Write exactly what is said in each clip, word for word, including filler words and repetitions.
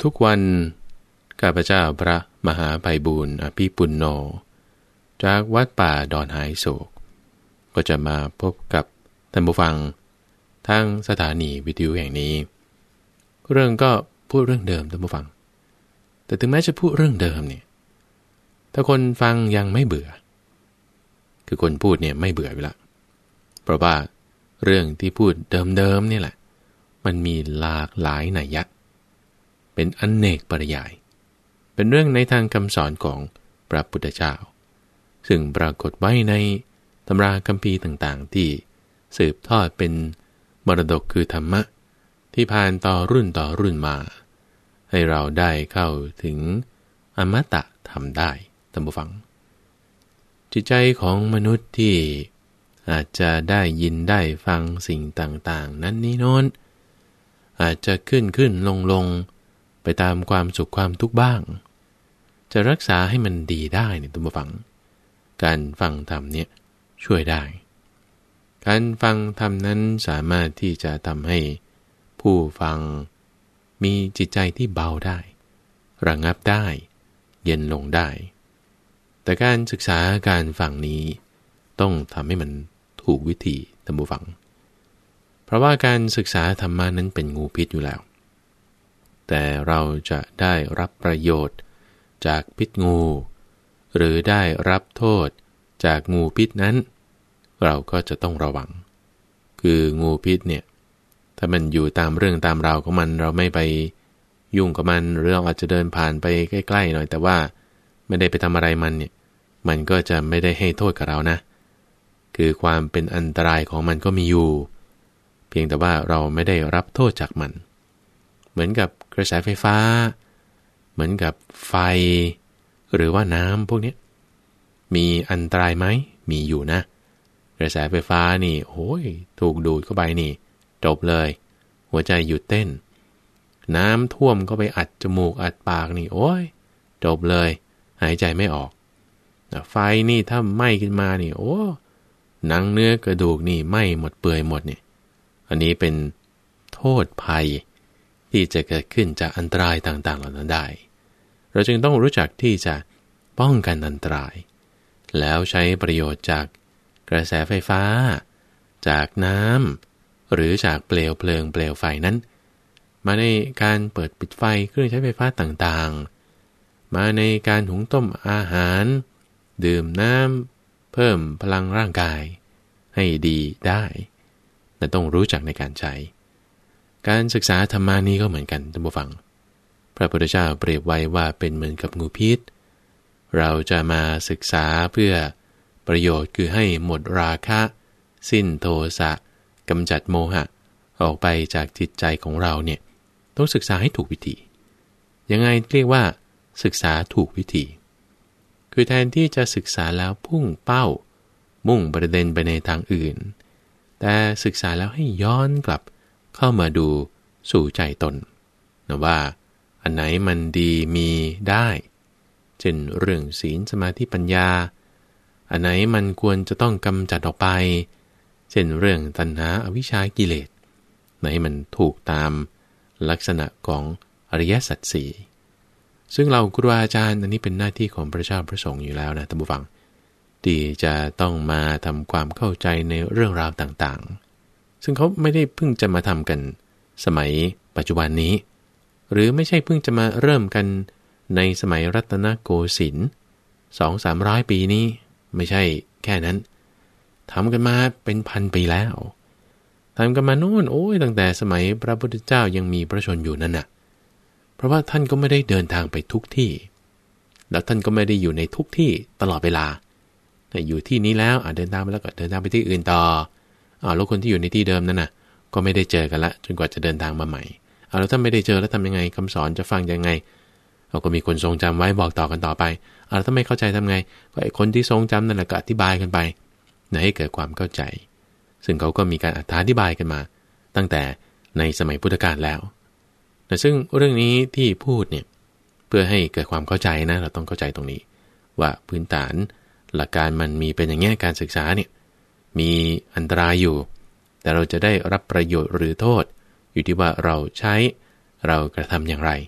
ทุกวันข้าพเจ้าพระมหาไพบูลย์อภิปุณโญจากวัดป่าดอนหายโศกก็จะมาพบกับท่านผู้ฟังทางสถานีวิทยุแห่งนี้เรื่องก็พูดเรื่องเดิมท่านผู้ฟังแต่ถึงแม้จะพูดเรื่องเดิมเนี่ยถ้าคนฟังยังไม่เบื่อคือคนพูดเนี่ยไม่เบื่ออยู่ละเพราะว่าเรื่องที่พูดเดิมๆนี่แหละมันมีหลากหลายนัยยะเป็นอเนกปริยายเป็นเรื่องในทางคำสอนของพระพุทธเจ้าซึ่งปรากฏไว้ในตำราคัมภีร์ต่างๆที่สืบทอดเป็นมรดกคือธรรมะที่ผ่านต่อรุ่นต่อรุ่นมาให้เราได้เข้าถึงอมตะธรรมได้ท่านผู้ฟังจิตใจของมนุษย์ที่อาจจะได้ยินได้ฟังสิ่งต่างๆนั้นนี้โน้นอาจจะขึ้นขึ้นลงลงไปตามความสุขความทุกข์บ้างจะรักษาให้มันดีได้เนี่ยท่านผู้ฟังการฟังธรรมเนี่ยช่วยได้การฟังธรรมนั้นสามารถที่จะทำให้ผู้ฟังมีจิตใจที่เบาได้ระงับได้เย็นลงได้แต่การศึกษาการฟังนี้ต้องทำให้มันถูกวิธีท่านผู้ฟังเพราะว่าการศึกษาธรรมะนั้นเป็นงูพิษอยู่แล้วแต่เราจะได้รับประโยชน์จากพิษงูหรือได้รับโทษจากงูพิษนั้นเราก็จะต้องระวังคืองูพิษเนี่ยถ้ามันอยู่ตามเรื่องตามราวของมันเราไม่ไปยุ่งกับมันหรือเราอาจจะเดินผ่านไปใกล้ๆหน่อยแต่ว่าไม่ได้ไปทำอะไรมันเนี่ยมันก็จะไม่ได้ให้โทษกับเรานะคือความเป็นอันตรายของมันก็มีอยู่เพียงแต่ว่าเราไม่ได้รับโทษจากมันเหมือนกับกระแสไฟฟ้าเหมือนกับไฟหรือว่าน้ำพวกนี้มีอันตรายไหมมีอยู่นะกระแสไฟฟ้านี่โอ้ยถูกดูดเข้าไปนี่จบเลยหัวใจหยุดเต้นน้ำท่วมเข้าไปอัดจมูกอัดปากนี่โอ้ยจบเลยหายใจไม่ออกไฟนี่ถ้าไหม้ขึ้นมานี่โอ้หนังเนื้อกระดูกนี่ไหม้หมดเปื่อยหมดนี่อันนี้เป็นโทษภัยที่จะเกิดขึ้นจากอันตรายต่างๆเหล่านั้นได้เราจึงต้องรู้จักที่จะป้องกันอันตรายแล้วใช้ประโยชน์จากกระแสไฟฟ้าจากน้ำหรือจากเปลวเพลิงเปลวไฟนั้นมาในการเปิดปิดไฟเครื่องใช้ไฟฟ้าต่างๆมาในการหุงต้มอาหารดื่มน้ำเพิ่มพลังร่างกายให้ดีได้แต่ต้องรู้จักในการใช้การศึกษาธรรมานี้ก็เหมือนกันท่านผู้ฟังพระพุทธเจ้าเปรียบไว้ว่าเป็นเหมือนกับงูพิษเราจะมาศึกษาเพื่อประโยชน์คือให้หมดราคะสิ้นโทสะกำจัดโมหะออกไปจากจิตใจของเราเนี่ยต้องศึกษาให้ถูกวิธียังไงเรียกว่าศึกษาถูกวิธีคือแทนที่จะศึกษาแล้วพุ่งเป้ามุ่งประเด็นไปในทางอื่นแต่ศึกษาแล้วให้ย้อนกลับเข้ามาดูสู่ใจตนนะว่าอันไหนมันดีมีได้เช่นเรื่องศีลสมาธิปัญญาอันไหนมันควรจะต้องกำจัดออกไปเช่นเรื่องตัณหาอวิชชากิเลสไหนมันถูกตามลักษณะของอริยสัจสี่ซึ่งเราครูอาจารย์อันนี้เป็นหน้าที่ของพระเจ้าพระสงฆ์อยู่แล้วนะท่านผู้ฟังที่จะต้องมาทำความเข้าใจในเรื่องราวต่างๆซึ่งเขาไม่ได้เพิ่งจะมาทำกันสมัยปัจจุบันนี้หรือไม่ใช่เพิ่งจะมาเริ่มกันในสมัยรัตนโกสินทร์สองสามร้อยปีนี้ไม่ใช่แค่นั้นทำกันมาเป็นพันปีแล้วทำกันมาโน่นโอ้ยตั้งแต่สมัยพระพุทธเจ้ายังมีพระชนอยู่นั่นน่ะเพราะว่าท่านก็ไม่ได้เดินทางไปทุกที่แล้วท่านก็ไม่ได้อยู่ในทุกที่ตลอดเวลาแต่อยู่ที่นี้แล้วอ่ะเดินทางไปแล้วก็เดินทางไปที่อื่นต่ออ่าแล้วคนที่อยู่ในที่เดิมนั่นน่ะก็ไม่ได้เจอกันละจนกว่าจะเดินทางมาใหม่เอาแล้วถ้าไม่ได้เจอแล้วทำยังไงคำสอนจะฟังยังไงเราก็มีคนทรงจำไว้บอกต่อกันต่อไปเอาแล้วถ้าไม่เข้าใจทำไงก็ไอ้คนที่ทรงจำนั่นแหละก็อธิบายกันไปให้เกิดความเข้าใจซึ่งเขาก็มีการอธิบายกันมาตั้งแต่ในสมัยพุทธกาลแล้วแต่ซึ่งเรื่องนี้ที่พูดเนี่ยเพื่อให้เกิดความเข้าใจนะเราต้องเข้าใจตรงนี้ว่าพื้นฐานหลักการมันมีเป็นอย่างเงี้ยการศึกษาเนี่ยมีอันตรายอยู่แต่เราจะได้รับประโยชน์หรือโทษอยู่ที่ว่าเราใช้เรากระทำอย่างไร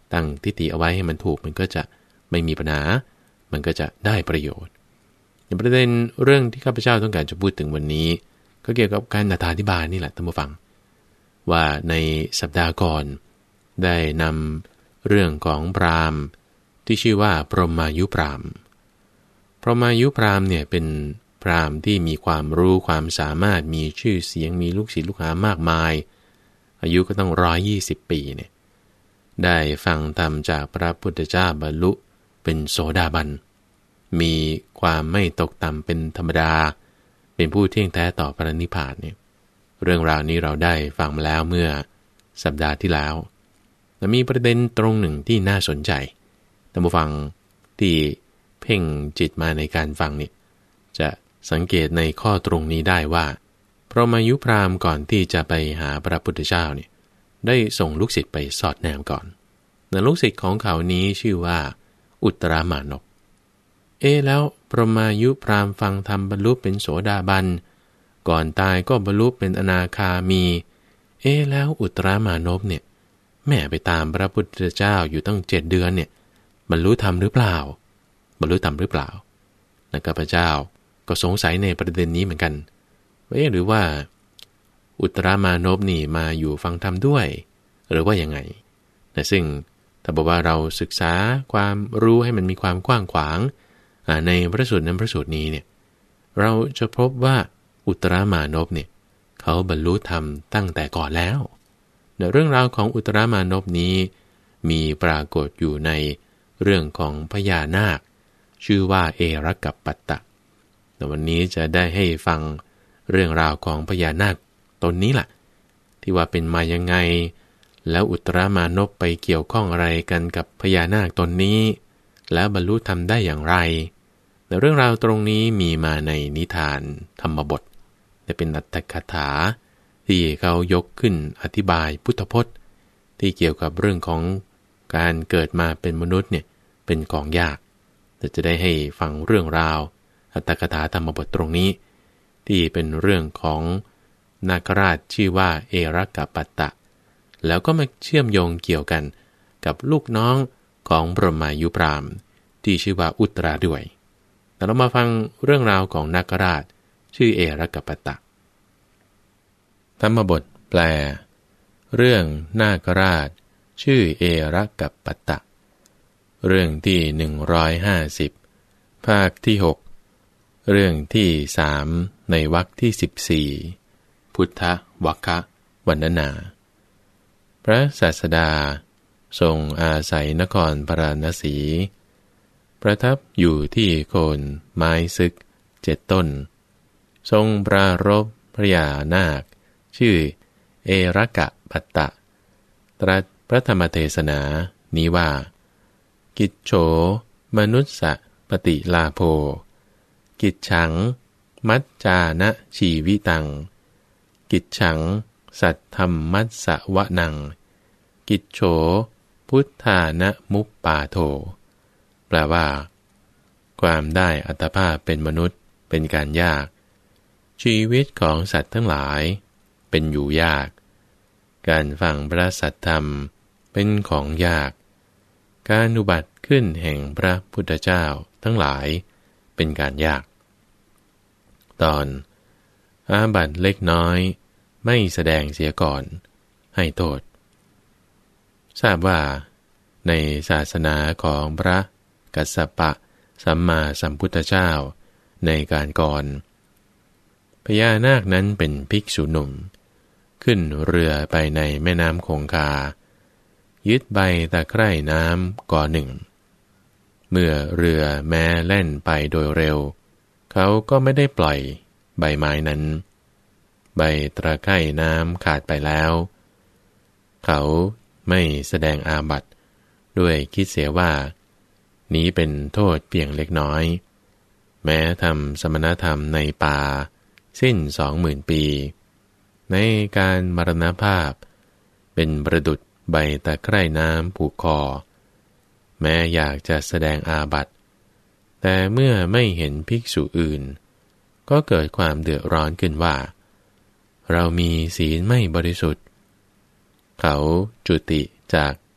ตั้งทิฏฐิเอาไว้ให้มันถูกมันก็จะไม่มีปัญหามันก็จะได้ประโยชน์อย่างประเด็นเรื่องที่ข้าพเจ้าต้องการจะพูดถึงวันนี้ก็เกี่ยวกับการอธิบายนี่แหละท่านผู้ฟังว่าในสัปดาห์ก่อนได้นำเรื่องของพราหมณ์ที่ชื่อว่าพรหมายุพราหมณ์พรหมายุพราหมณ์เนี่ยเป็นพราหมณ์ที่มีความรู้ความสามารถมีชื่อเสียงมีลูกศิษย์ลูกหามากมายอายุก็ต้องร้อยยี่สิบปีเนี่ยได้ฟังธรรมจากพระพุทธเจ้าบรรลุเป็นโสดาบันมีความไม่ตกต่ำเป็นธรรมดาเป็นผู้เที่ยงแท้ต่อพระนิพพานเนี่ยเรื่องราวนี้เราได้ฟังมาแล้วเมื่อสัปดาห์ที่แล้วแต่มีประเด็นตรงหนึ่งที่น่าสนใจท่านผู้ฟังที่เพ่งจิตมาในการฟังนี่จะสังเกตในข้อตรงนี้ได้ว่าพรหมายุพราหมณ์ก่อนที่จะไปหาพระพุทธเจ้าเนี่ยได้ส่งลูกศิษย์ไปสอดแนมก่อนแต่ลูกศิษย์ของเขานี้ชื่อว่าอุตรามานพเอ๊แล้วพรหมายุพราหมณ์ฟังธรรมบรรลุเป็นโสดาบันก่อนตายก็บรรลุเป็นอนาคามีเอ๊แล้วอุตรามานพเนี่ยแม่ไปตามพระพุทธเจ้าอยู่ตั้งเจ็ดเดือนเนี่ยบรรลุธรรมหรือเปล่าบรรลุธรรมหรือเปล่าและข้าพเจ้าก็สงสัยในประเด็นนี้เหมือนกันว่าหรือว่าอุตรามานพนี่มาอยู่ฟังธรรมด้วยหรือว่ายังไงแต่ซึ่งถ้าบอกว่าเราศึกษาความรู้ให้มันมีความกว้างขวางในพระสูตรนั้นพระสูตรนี้เนี่ยเราจะพบว่าอุตรามานพเนี่ยเขาบรรลุธรรมตั้งแต่ก่อนแล้วเรื่องราวของอุตรามานพนี้มีปรากฏอยู่ในเรื่องของพญานาคชื่อว่าเอรักกัปปัตตะแต่วันนี้จะได้ให้ฟังเรื่องราวของพญานาคตนนี้แหละที่ว่าเป็นมายังไงแล้วอุตรามานพไปเกี่ยวข้องอะไรกันกับพญานาคตนนี้แล้วบรรลุธรรมได้อย่างไรแต่เรื่องราวตรงนี้มีมาในนิทานธรรมบทแต่เป็นอรรถกถาที่เขายกขึ้นอธิบายพุทธพจน์ที่เกี่ยวกับเรื่องของการเกิดมาเป็นมนุษย์เนี่ยเป็นของยากแต่จะได้ให้ฟังเรื่องราวอรรถกถาธรรมบทตรงนี้ที่เป็นเรื่องของนาคราชชื่อว่าเอรักกัปปัตตะแล้วก็มาเชื่อมโยงเกี่ยวกันกับลูกน้องของพรหมายุพราหมณ์ที่ชื่อว่าอุตราด้วยแต่เรามาฟังเรื่องราวของนาคราชชื่อเอรักกัปปัตตะธรรมบทแปลเรื่องนาคราชชื่อเอรักกัปปัตตะเรื่องที่หนึ่งร้อยห้าสิบภาคที่หกเรื่องที่สามในวรรคที่สิบสี่พุทธวรรคะวรรณนาพระศาสดาทรงอาศัยนครพาราณสีประทับอยู่ที่โคนไม้ซึกเจ็ดต้นทรงปรารภพระยานาคชื่อเอรักกัปปัตตะตรัสพระธรรมเทศนานี้ว่ากิจโฉมนุสสะปฏิลาโภกิจฉังมัจจานะชีวิตังกิจฉังสัทธัมมัสสะวะนังกิจโฉพุทธานะมุปปาโทแปลว่าความได้อัตภาพเป็นมนุษย์เป็นการยากชีวิตของสัตว์ทั้งหลายเป็นอยู่ยากการฟังพระสัทธรรมเป็นของยากการอุบัติขึ้นแห่งพระพุทธเจ้าทั้งหลายเป็นการยากตอนอาบัติเล็กน้อยไม่แสดงเสียก่อนให้โทษทราบว่าในศาสนาของพระกัสสปะสัมมาสัมพุทธเจ้าในการก่อนพญานาคนั้นเป็นภิกษุหนุ่มขึ้นเรือไปในแม่น้ำคงคายึดใบตะไคร่น้ำก่อหนึ่งเมื่อเรือแม้แล่นไปโดยเร็วเขาก็ไม่ได้ปล่อยใบไม้นั้นใบตะไคร่น้ำขาดไปแล้วเขาไม่แสดงอาบัติด้วยคิดเสียว่านี้เป็นโทษเพียงเล็กน้อยแม้ทำสมณธรรมในป่าสิ้นสองหมื่นปีในการมรณภาพเป็นประดุจใบตะไคร่น้ำผูกคอแม้อยากจะแสดงอาบัติแต่เมื่อไม่เห็นภิกษุอื่นก็เกิดความเดือดร้อนขึ้นว่าเรามีศีลไม่บริสุทธิ์เขาจุติจากอ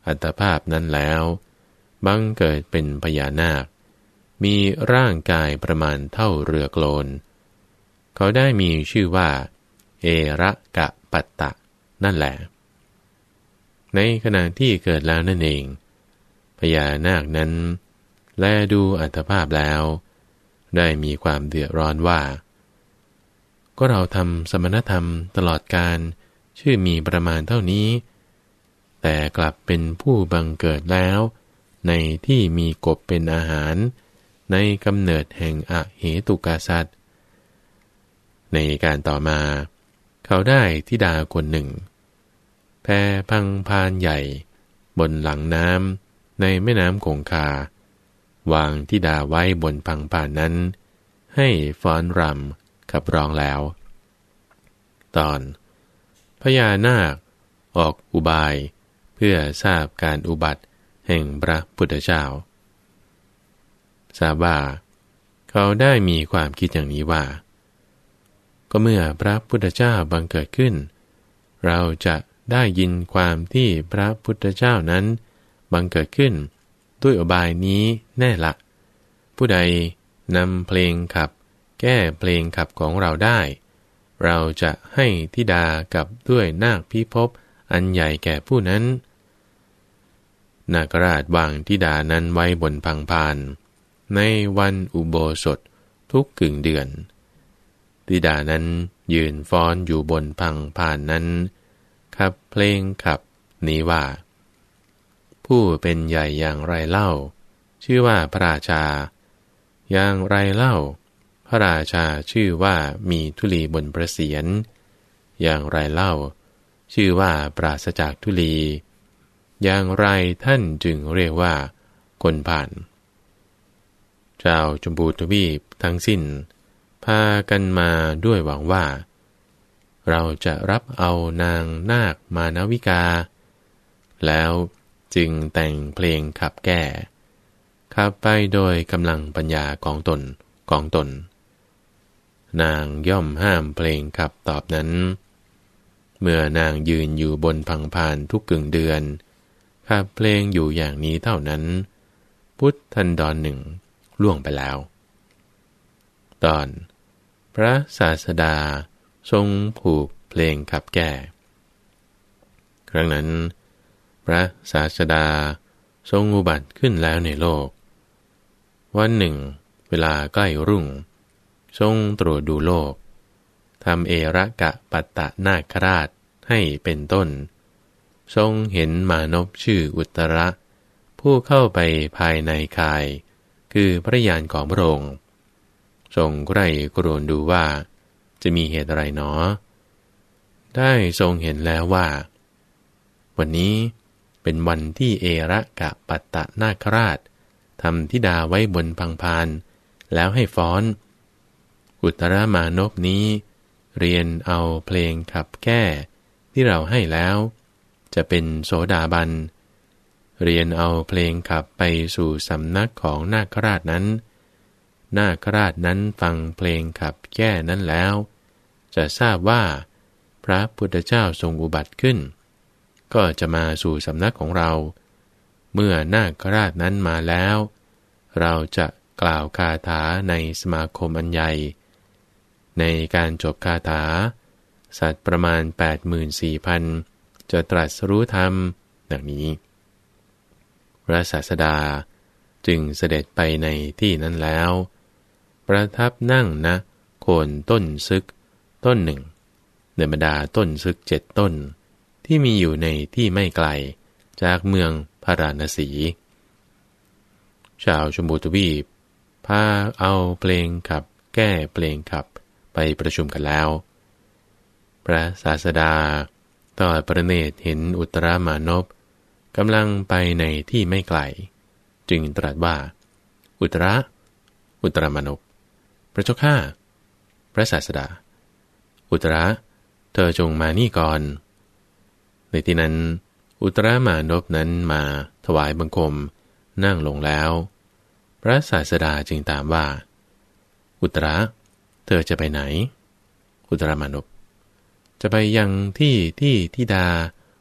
อัตภาพนั้นแล้วบังเกิดเป็นพญานาคมีร่างกายประมาณเท่าเรือโกลนเขาได้มีชื่อว่าเอระกะปัตตะนั่นแหละในขณะที่เกิดแล้วนั่นเองพญานาคนั้นแลดูอัตภาพแล้วได้มีความเดือดร้อนว่าก็เราทำสมณธรรมตลอดการชื่อมีประมาณเท่านี้แต่กลับเป็นผู้บังเกิดแล้วในที่มีกบเป็นอาหารในกำเนิดแห่งอเหตุกาสัตว์ในการต่อมาเขาได้ธิดาคนหนึ่งแพพังพานใหญ่บนหลังน้ำในแม่น้ำคงคาวางธิดาไว้บนพังพานนั้นให้ฟ้อนรำขับร้องแล้วตอนพญานาคออกอุบายเพื่อทราบการอุบัติแห่งพระพุทธเจ้าทราบว่าเขาได้มีความคิดอย่างนี้ว่าก็เมื่อพระพุทธเจ้าบังเกิดขึ้นเราจะได้ยินความที่พระพุทธเจ้านั้นบังเกิดขึ้นด้วยอุบายนี้แน่ละผู้ใดนำเพลงขับแก้เพลงขับของเราได้เราจะให้ธิดากับด้วยนาคพิภพอันใหญ่แก่ผู้นั้นนาคราชวางธิดานั้นไว้บนพังพานในวันอุโบสถทุกกึ่งเดือนธิดานั้นยืนฟ้อนอยู่บนพังพานนั้นขับเพลงขับนี้ว่าผู้เป็นใหญ่อย่างไรเล่าชื่อว่าพระราชาอย่างไรเล่าพระราชาชื่อว่ามีธุลีบนพระเศียรอย่างไรเล่าชื่อว่าปราศจากธุลีอย่างไรท่านจึงเรียกว่าคนผ่านชาวชมพูทวีปทั้งสิ้นพากันมาด้วยหวังว่าเราจะรับเอานางนาคมานวิกาแล้วจึงแต่งเพลงขับแก้ขับไปโดยกำลังปัญญาของตนของตนนางย่อมห้ามเพลงขับตอบนั้นเมื่อนางยืนอยู่บนพังพานทุกกึ่งเดือนขับเพลงอยู่อย่างนี้เท่านั้นพุทธันดรหนึ่งล่วงไปแล้วตอนพระศาสดาทรงผูกเพลงขับแก้ครั้งนั้นพระศาสดาทรงอุบัติขึ้นแล้วในโลกวันหนึ่งเวลาใกล้รุ่งทรงตรวจดูโลกทำเอระกะปัตตนาคราชให้เป็นต้นทรงเห็นมานพชื่ออุตระผู้เข้าไปภายในคายคือพระญาณของพระองค์ทรงใคร่ครวญดูว่าจะมีเหตุอะไรหนอได้ทรงเห็นแล้วว่าวันนี้เป็นวันที่เอระกะปัตตนาคราชทำธิดาไว้บนพังพานแล้วให้ฟ้อนอุตรมานพนี้เรียนเอาเพลงขับแก้ที่เราให้แล้วจะเป็นโสดาบันเรียนเอาเพลงขับไปสู่สำนักของนาคราชนั้นนาคราชนั้นฟังเพลงขับแก้นั้นแล้วจะทราบว่าพระพุทธเจ้าทรงอุบัติขึ้นก็จะมาสู่สำนักของเราเมื่อนาคราชนั้นมาแล้วเราจะกล่าวคาถาในสมาคมอันใหญ่ในการจบคาถาสัตว์ประมาณ แปดหมื่นสี่พัน จะตรัสรู้ธรรมดังนี้พระศาสดาจึงเสด็จไปในที่นั้นแล้วประทับนั่งณโคนต้นซึกต้นหนึ่งในบรรดาต้นซึกเจ็ดต้นที่มีอยู่ในที่ไม่ไกลจากเมืองพาราณสีชาวชมพูทวีปพาเอาเพลงขับแก้เพลงขับไปประชุมกันแล้วพระศาสดาทอดพระเนตรเห็นอุตรมานพกำลังไปในที่ไม่ไกลจึงตรัสว่าอุตระอุตรมานพพระเจ้าข้าพระศาสดาอุตระเธอจงมานี่ก่อนในที่นั้นอุตรมานพนั้นมาถวายบังคมนั่งลงแล้วพระศาสดาจึงถามว่าอุตระเธอจะไปไหนอุตรมานพจะไปยังที่ที่ธิดา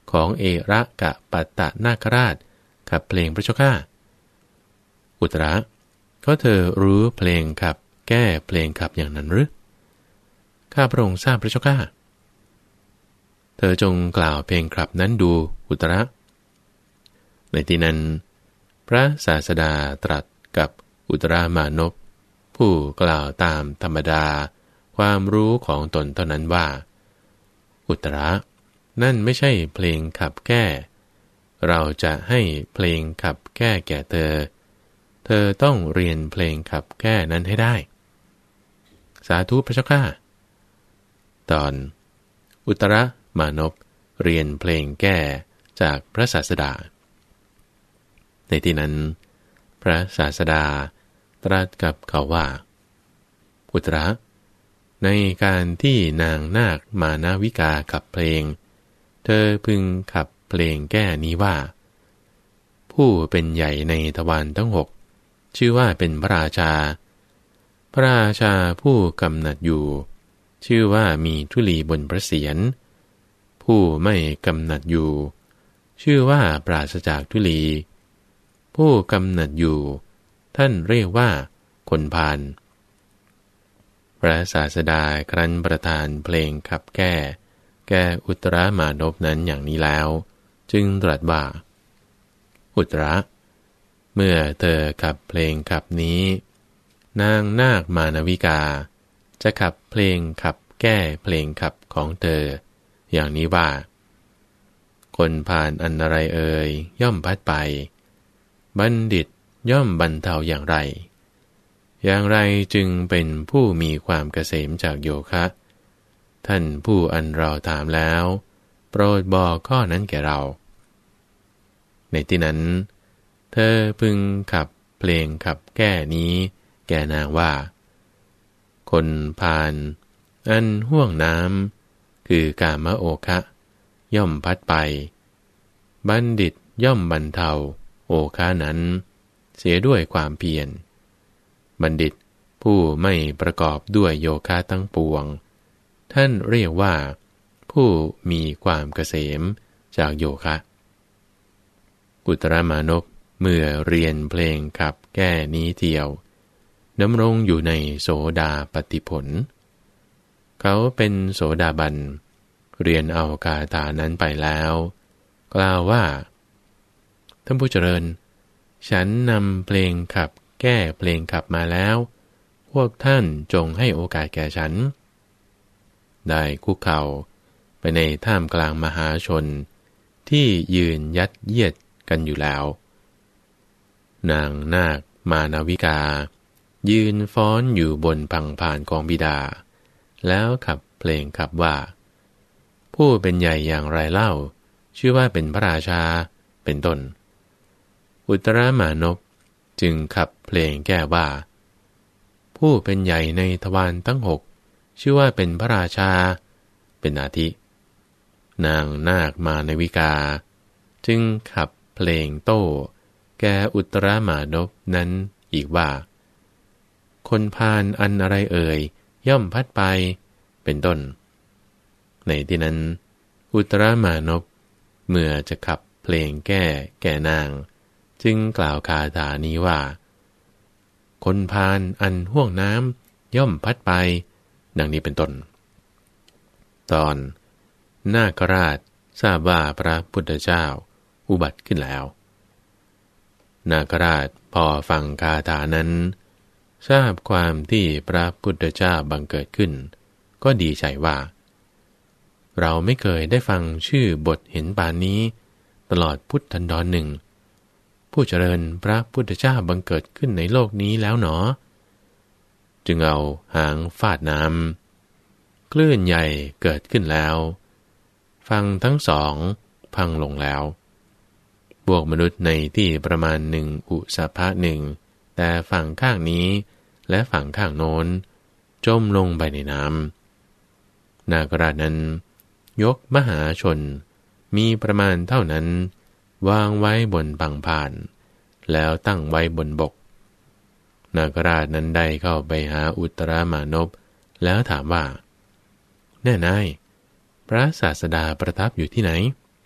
ของเอระกะปัตตนาคราชขับเพลงพระเจ้าข้าอุตระก็เธอรู้เพลงขับแก้เพลงขับอย่างนั้นหรือข้าพระองค์ทราบพระเจ้าข้าเธอจงกล่าวเพลงขับนั้นดูอุตระในที่นั้นพระศาสดาตรัสกับอุตรามานพผู้กล่าวตามธรรมดาความรู้ของตนเท่านั้นว่าอุตระนั่นไม่ใช่เพลงขับแก้เราจะให้เพลงขับแก้แก่เธอเธอต้องเรียนเพลงขับแก้นั้นให้ได้สาธุพระเจ้าข้าตอนอุตรมานพเรียนเพลงแก้จากพระศาสดาในที่นั้นพระศาสดาตรัสกับเขาว่าอุตระในการที่นางนาคมานาวิกาขับเพลงเธอพึงขับเพลงแก้นี้ว่าผู้เป็นใหญ่ในทวารทั้งหกชื่อว่าเป็นพระราชาพระราชาผู้กำหนัดอยู่ชื่อว่ามีธุลีบนพระเศียรผู้ไม่กำหนัดอยู่ชื่อว่าปราศจากธุลีผู้กำหนัดอยู่ท่านเรียกว่าคนพาลพระศาสดาครั้นประทานเพลงขับแก้แก่อุตรามานพนั้นอย่างนี้แล้วจึงตรัสว่าอุตระเมื่อเธอขับเพลงขับนี้นางนาคมานวิกาจะขับเพลงขับแก้เพลงขับของเธออย่างนี้ว่าคนผ่านอันอะไรเอ่ยย่อมพัดไปบัณฑิตย่อมบรรเทาอย่างไรอย่างไรจึงเป็นผู้มีความเกษมจากโยคะท่านผู้อันเราถามแล้วโปรดบอกข้อนั้นแก่เราในที่นั้นเธอพึงขับเพลงขับแก้นี้แก่นางว่าคนพาลอันห่วงน้ำคือกามโอคะย่อมพัดไปบัณฑิตย่อมบรรเทาโอคะนั้นเสียด้วยความเพียรบัณฑิตผู้ไม่ประกอบด้วยโยคะทั้งปวงท่านเรียกว่าผู้มีความเกษมจากโยคะอุตรมานพเมื่อเรียนเพลงขับแก้นี้เที่ยวดำรงอยู่ในโสดาปัตติผลเขาเป็นโสดาบันเรียนเอาคาถานั้นไปแล้วกล่าวว่าท่านผู้เจริญฉันนำเพลงขับแก้เพลงขับมาแล้วพวกท่านจงให้โอกาสแก่ฉันได้คุกเข่าไปในท่ามกลางมหาชนที่ยืนยัดเยียดกันอยู่แล้วนางนาคมานาวิกายืนฟ้อนอยู่บนพังผานของบิดาแล้วขับเพลงขับว่าผู้เป็นใหญ่อย่างไรเล่าชื่อว่าเป็นพระราชาเป็นต้นอุตรามานพจึงขับเพลงแก้ว่าผู้เป็นใหญ่ในทวารทั้งหกชื่อว่าเป็นพระราชาเป็นอาทินางนาคมานาวิกาจึงขับเพลงโต้แก่อุตรามานพนั้นอีกว่าคนพาลอันอะไรเอ่ยย่อมพัดไปเป็นต้นในที่นั้นอุตรามานพเมื่อจะขับเพลงแก้แก่นางจึงกล่าวคาถานี้ว่าคนพาลอันห่วงน้ำย่อมพัดไปดังนี้เป็นต้นตอนนาคราชทราบว่าพระพุทธเจ้าอุบัติขึ้นแล้วนาคราชพอฟังคาถานั้นทราบความที่พระพุทธเจ้าบังเกิดขึ้นก็ดีใจว่าเราไม่เคยได้ฟังชื่อบทเห็นปานนี้ตลอดพุทธันดรหนึ่งผู้เจริญพระพุทธเจ้าบังเกิดขึ้นในโลกนี้แล้วหนอจึงเอาหางฟาดน้ำคลื่นใหญ่เกิดขึ้นแล้วฝั่งทั้งสองพังลงแล้วพวกมนุษย์ในที่ประมาณหนึ่งอุสภะหนึ่งแต่ฝั่งข้างนี้และฝั่งข้างโน้นจมลงไปในน้ำนาคราชนั้นยกมหาชนมีประมาณเท่านั้นวางไว้บนพังผ่านแล้วตั้งไว้บนบกนาคราชนั้นได้เข้าไปหาอุตรามานพแล้วถามว่าแน่นายพระศาสดาประทับอยู่ที่ไหน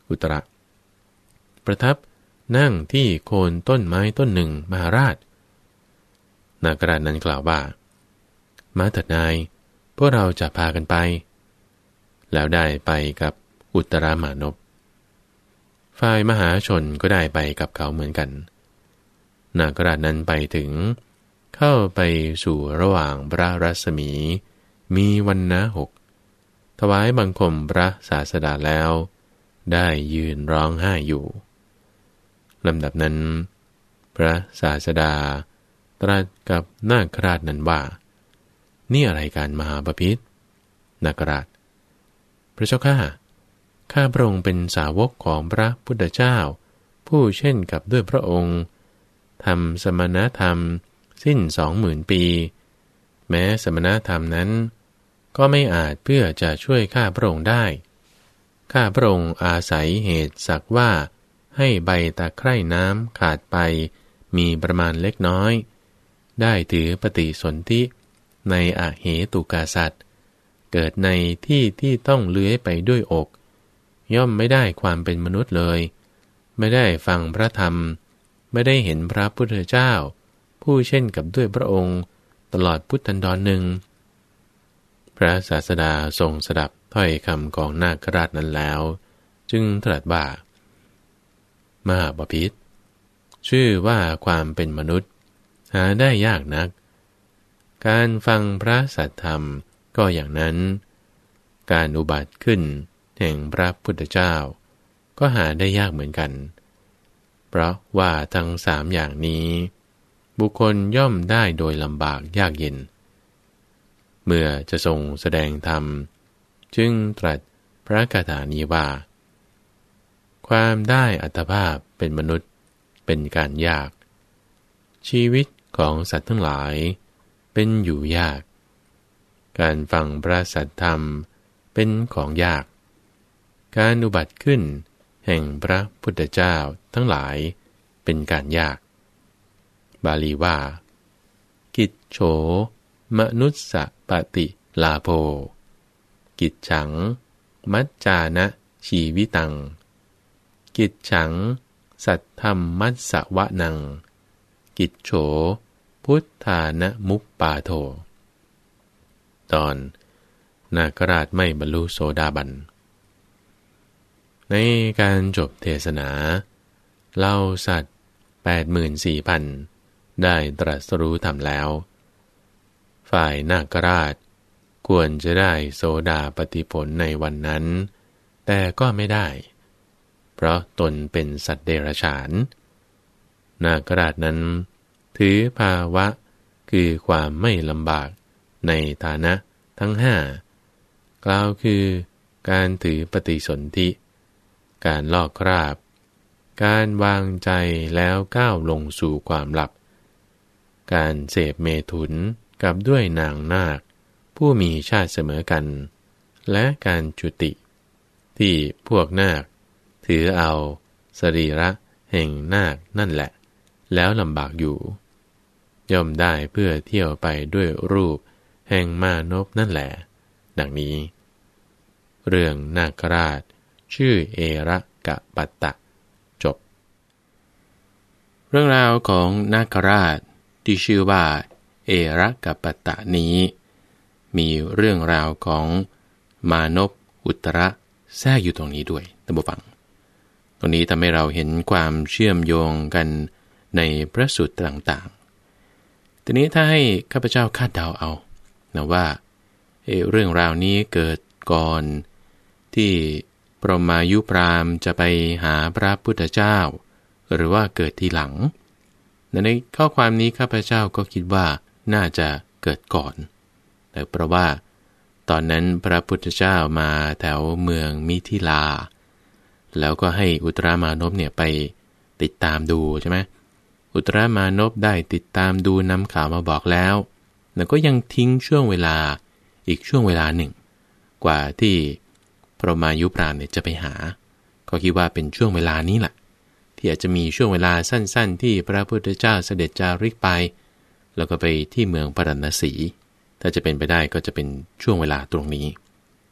อุตระประทับนั่งที่โคนต้นไม้ต้นหนึ่งมหาราชนาคราชนั้นกล่าวว่ามาเถิดนายพวกเราจะพากันไปแล้วได้ไปกับอุตรามานพฝ่ายมหาชนก็ได้ไปกับเขาเหมือนกันนาคราชนั้นไปถึงเข้าไปสู่ระหว่างพระรัศมีมีวรรณะหกถวายบังคมพระศาสดาแล้วได้ยืนร้องไห้อยู่ลำดับนั้นพระศาสดาตรัสกับนาคราชนั้นว่านี่อะไรการมหาบพิตรนาคราชพระเจ้าข้าข้าพระองค์เป็นสาวกของพระพุทธเจ้าผู้เช่นกับด้วยพระองค์ทำสมณธรรมสิ้นสองหมื่นปีแม้สมณธรรมนั้นก็ไม่อาจเพื่อจะช่วยข้าพระองค์ได้ข้าพระองค์อาศัยเหตุสักว่าให้ใบตะไคร่น้ำขาดไปมีประมาณเล็กน้อยได้ถือปฏิสนธิในอเหตุกาสัตว์เกิดในที่ที่ต้องเลื้อยไปด้วยอกย่อมไม่ได้ความเป็นมนุษย์เลยไม่ได้ฟังพระธรรมไม่ได้เห็นพระพุทธเจ้าผู้เช่นกับด้วยพระองค์ตลอดพุทธันดรหนึ่งพระศาสดาทรงสดับถ้อยคำของนาคราชนั้นแล้วจึงตรัสว่ามหาบพิตรชื่อว่าความเป็นมนุษย์หาได้ยากนักการฟังพระสัทธรรมก็อย่างนั้นการอุบัติขึ้นแห่งพระพุทธเจ้าก็หาได้ยากเหมือนกันเพราะว่าทั้งสามอย่างนี้บุคคลย่อมได้โดยลำบากยากเย็นเมื่อจะทรงแสดงธรรมจึงตรัสพระคาถานี้ว่าความได้อัตภาพเป็นมนุษย์เป็นการยากชีวิตของสัตว์ทั้งหลายเป็นอยู่ยากการฟังพระสัทธรรมเป็นของยากการอุบัติขึ้นแห่งพระพุทธเจ้าทั้งหลายเป็นการยากบาลีว่ากิจโฉมนุสสะปฏิลาโภกิจฉังมัจจานะชีวิตังกิจฉังสัทธรรมมัสสะวะนังกิจโฉพุทธานะมุปปาโทตอนนาคราชไม่บรรลุโสดาบันในการจบเทศนาเหล่าสัตว์ แปดหมื่นสี่พัน ได้ตรัสรู้ธรรมแล้วฝ่ายนาคราชควรจะได้โสดาปัตติผลในวันนั้นแต่ก็ไม่ได้เพราะตนเป็นสัตว์เดรัจฉานนาคราชนั้นถือภาวะคือความไม่ลำบากในฐานะทั้งห้ากล่าวคือการถือปฏิสนธิการลอกคราบการวางใจแล้วก้าวลงสู่ความหลับการเสพเมถุนกับด้วยนางนาคผู้มีชาติเสมอกันและการจุติที่พวกนาคถือเอาสรีระแห่งนาคนั่นแหละแล้วลำบากอยู่ย่อมได้เพื่อเที่ยวไปด้วยรูปแห่งมานพนั่นแหละดังนี้เรื่องนาคราชชื่อเอระกะปัตตะจบเรื่องราวของนาคราชที่ชื่อว่าเอระกะปัตตะนี้มีเรื่องราวของมานพอุตระแทรกอยู่ตรงนี้ด้วยท่านผู้ฟังตรงนี้ทำให้เราเห็นความเชื่อมโยงกันในพระสูตรต่างๆทีนี้ถ้าให้ข้าพเจ้าคาดเดาเอานะว่าเอเรื่องราวนี้เกิดก่อนที่พรหมายุพราหมณ์จะไปหาพระพุทธเจ้าหรือว่าเกิดทีหลังในข้อความนี้ข้าพเจ้าก็คิดว่าน่าจะเกิดก่อนแต่เพราะว่าตอนนั้นพระพุทธเจ้ามาแถวเมืองมิถิลาแล้วก็ให้อุตรามานพเนี่ยไปติดตามดูใช่ไหมอุตรามานพได้ติดตามดูนำข่าวมาบอกแล้วแล้วก็ยังทิ้งช่วงเวลาอีกช่วงเวลาหนึ่งกว่าที่พรหมายุพราหมณ์เนี่ยจะไปหาก็คิดว่าเป็นช่วงเวลานี้แหละที่อาจจะมีช่วงเวลาสั้นๆที่พระพุทธเจ้าเสด็จจาริกไปแล้วก็ไปที่เมืองพาราณสีถ้าจะเป็นไปได้ก็จะเป็นช่วงเวลาตรงนี้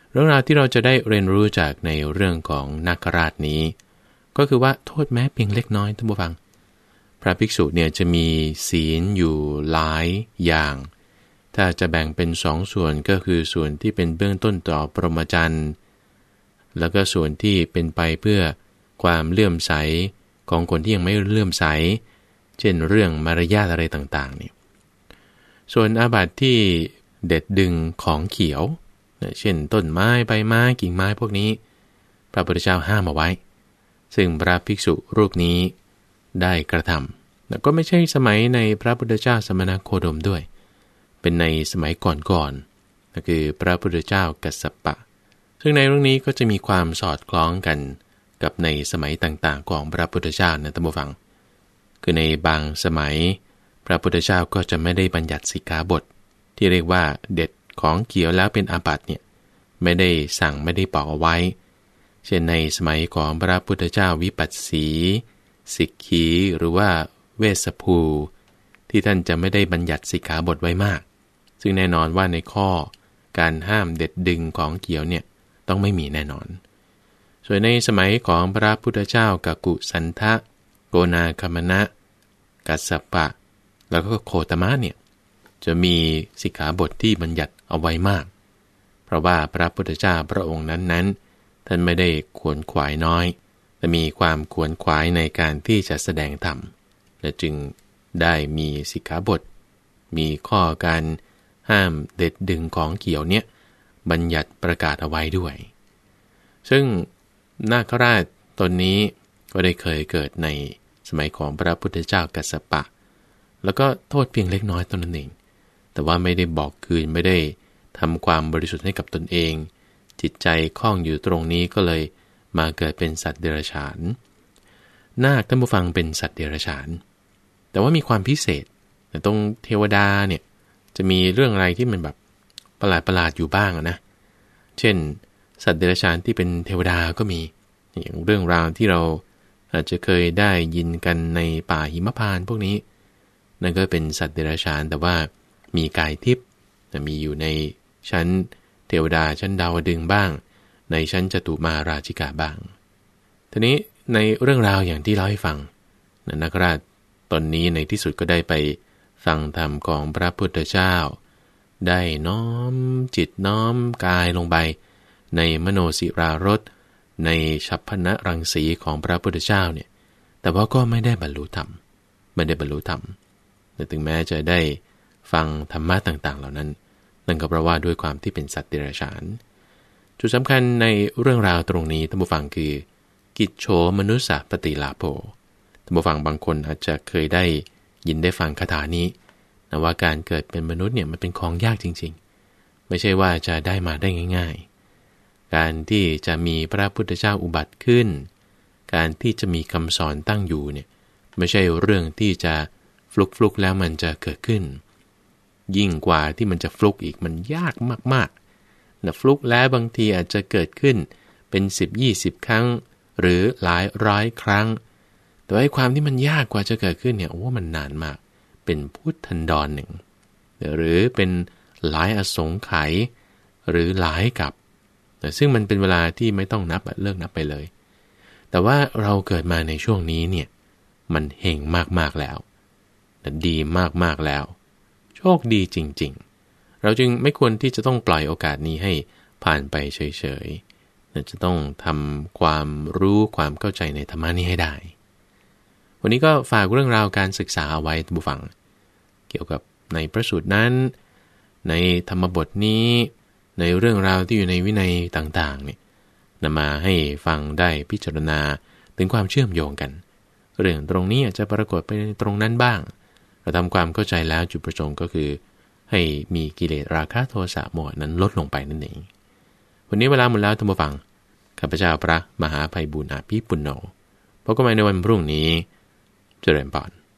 เรื่องราวที่เราจะได้เรียนรู้จากในเรื่องของนาคราชนี้ก็คือว่าโทษแม้เพียงเล็กน้อยท่านผู้ฟังพระภิกษุเนี่ยจะมีศีลอยู่หลายอย่างถ้าจะแบ่งเป็นสองส่วนก็คือส่วนที่เป็นเบื้องต้นต่อพรหมจรรย์แล้วก็ส่วนที่เป็นไปเพื่อความเลื่อมใสของคนที่ยังไม่เลื่อมใสเช่นเรื่องมารยาทอะไรต่างๆเนี่ยส่วนอาบัติที่เด็ดดึงของเขียวเช่นต้นไม้ใบไม้กิ่งไม้พวกนี้พระพุทธเจ้าห้ามเอาไว้ซึ่งพระภิกษุรูปนี้ได้กระทำแต่ก็ไม่ใช่สมัยในพระพุทธเจ้าสมณโคดมด้วยเป็นในสมัยก่อนๆก็คือพระพุทธเจ้ากัสสปะซึ่งในเรื่องนี้ก็จะมีความสอดคล้องกันกับในสมัยต่างๆของพระพุทธเจ้านะท่านผู้ฟังคือในบางสมัยพระพุทธเจ้าก็จะไม่ได้บัญญัติสิกขาบทที่เรียกว่าเด็ดของเขียวแล้วเป็นอาบัติเนี่ยไม่ได้สั่งไม่ได้บอกเอาไว้เช่นในสมัยของพระพุทธเจ้าวิปัสสีสิกขีหรือว่าเวสสภูที่ท่านจะไม่ได้บัญญัติสิกขาบทไว้มากซึ่งแน่นอนว่าในข้อการห้ามเด็ดดึงของเขียวเนี่ยต้องไม่มีแน่นอนส่วนในสมัยของพระพุทธเจ้ากักุสันทะโกนาคมนะกัสสปะแล้วก็โคตมะเนี่ยจะมีสิกขาบทที่บัญญัติเอาไว้มากเพราะว่าพระพุทธเจ้าพระองค์นั้นๆท่านไม่ได้ขวนขวายน้อยแต่มีความขวนขวายในการที่จะแสดงธรรมและจึงได้มีสิกขาบทมีข้อการห้ามเด็ดดึงของเขียวเนี่ยบัญญัติประกาศเอาไว้ด้วยซึ่งนาคราชตนนี้ก็ได้เคยเกิดในสมัยของพระพุทธเจ้ากัสสปะแล้วก็โทษเพียงเล็กน้อยตนนั้นเองแต่ว่าไม่ได้บอกคืนไม่ได้ทำความบริสุทธิ์ให้กับตนเองจิตใจคล้องอยู่ตรงนี้ก็เลยมาเกิดเป็นสัตว์เดรัจฉานนาคท่านผู้ฟังเป็นสัตว์เดรัจฉานแต่ว่ามีความพิเศษแต่ตรงเทวดาเนี่ยจะมีเรื่องอะไรที่มันแบบประหลาดประหลาดอยู่บ้างนะเช่นสัตว์เดรัจฉานที่เป็นเทวดาก็มีอย่างเรื่องราวที่เราอาจจะเคยได้ยินกันในป่าหิมพานต์พวกนี้นั่นก็เป็นสัตว์เดรัจฉานแต่ว่ามีกายทิพย์มีอยู่ในชั้นเทวดาชั้นดาวดึงส์บ้างในชั้นจตุมาราชิกาบ้างทีนี้ในเรื่องราวอย่างที่เล่าให้ฟังนาคราชตนนี้ในที่สุดก็ได้ไปฟังธรรมของพระพุทธเจ้าได้น้อมจิตน้อมกายลงไปในมโนสิรารสในฉัพพนรังสีของพระพุทธเจ้าเนี่ยแต่ว่าก็ไม่ได้บรรลุธรรมไม่ได้บรรลุธรรมแต่ถึงแม้จะได้ฟังธรรมะต่างๆเหล่านั้นนั่นก็เพราะว่าด้วยความที่เป็นสัตว์เดรัจฉานจุดสำคัญในเรื่องราวตรงนี้ท่านผู้ฟังคือกิจโฉมนุสสปฏิลาโภท่านผู้ฟังบางคนอาจจะเคยได้ยินได้ฟังคาถานี้นะว่าการเกิดเป็นมนุษย์เนี่ยมันเป็นของยากจริงๆไม่ใช่ว่าจะได้มาได้ง่ายๆการที่จะมีพระพุทธเจ้าอุบัติขึ้นการที่จะมีคำสอนตั้งอยู่เนี่ยไม่ใช่เรื่องที่จะฟลุกฟลุกแล้วมันจะเกิดขึ้นยิ่งกว่าที่มันจะฟลุกอีกมันยากมากๆนะฟลุกแล้วบางทีอาจจะเกิดขึ้นเป็นสิบ ยี่สิบครั้งหรือหลายร้อยครั้งแต่ว่าความที่มันยากกว่าจะเกิดขึ้นเนี่ยโอ้มันนานมากเป็นพุทธันดรหนึ่งหรือเป็นหลายอสงไขยหรือหลายกับซึ่งมันเป็นเวลาที่ไม่ต้องนับเลิกนับไปเลยแต่ว่าเราเกิดมาในช่วงนี้เนี่ยมันเฮงมากๆแล้วดีมากๆแล้วโชคดีจริงๆเราจึงไม่ควรที่จะต้องปล่อยโอกาสนี้ให้ผ่านไปเฉยๆจะต้องทำความรู้ความเข้าใจในธรรมะนี้ให้ได้วันนี้ก็ฝากเรื่องราวการศึกษาเอาไว้ท่านผู้ฟังเกี่ยวกับในพระสูตรนั้นในธรรมบทนี้ในเรื่องราวที่อยู่ในวินัยต่างๆเนี่ยนำมาให้ฟังได้พิจารณาถึงความเชื่อมโยงกันเรื่องตรงนี้อาจจะปรากฏไปตรงนั้นบ้างเราทำความเข้าใจแล้วจุดประสงค์ก็คือให้มีกิเลสราคะโทสะโมหะนั้นลดลงไปนั่นเองวันนี้เวลาหมดแล้วท่านผู้ฟังข้าพเจ้าพระมหาไพบูลย์อาภีปุณโญพบกันใหม่ในวันพรุ่งนี้เจริญพร